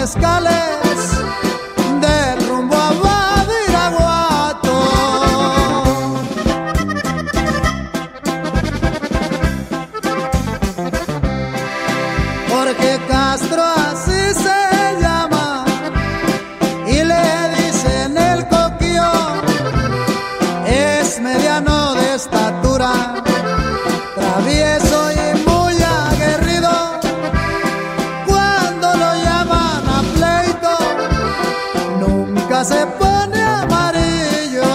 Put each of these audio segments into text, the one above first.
mezcales de rumbo a Badiraguato. Jorge Castro así se llama y le dicen el Coquillo. Es mediano de estatura, travieso y muy aguerrido. Cuando lo llaman a pleito, nunca se pone amarillo.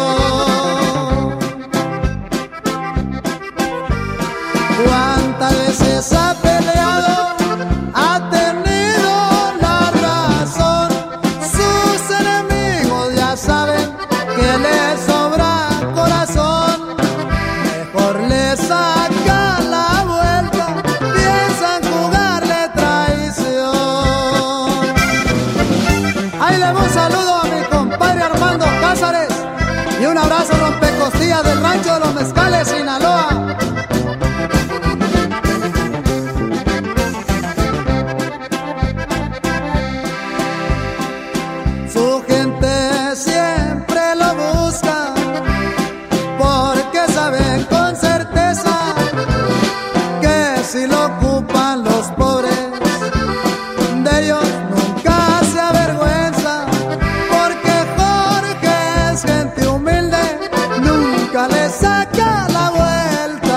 ¿Cuántas veces ha peleado? Ha tenido la razón. Sus enemigos ya saben que le sobra corazón. Mejor le saca la vuelta, piensan jugarle traición. Ahí le doy un saludo a mi compadre Armando Cázares y un abrazo rompecostillas del rancho de los Mezcales, Sinaloa. Su gente siempre lo busca porque saben con certeza que si lo ocupan los pobres, de ellos nunca se avergüenza, porque Jorge es gente humilde, nunca le saca la vuelta.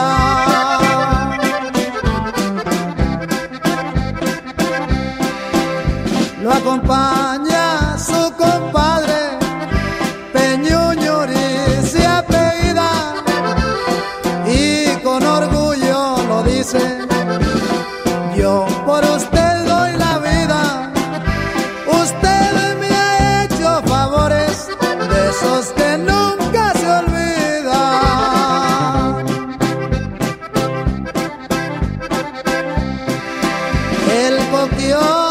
Lo acompaña su compadre Peñuñuri se apellida y con orgullo lo dice: yo por usted doy la vida. Usted me ha hecho favores de esos que nunca se olvidan. El Coquillo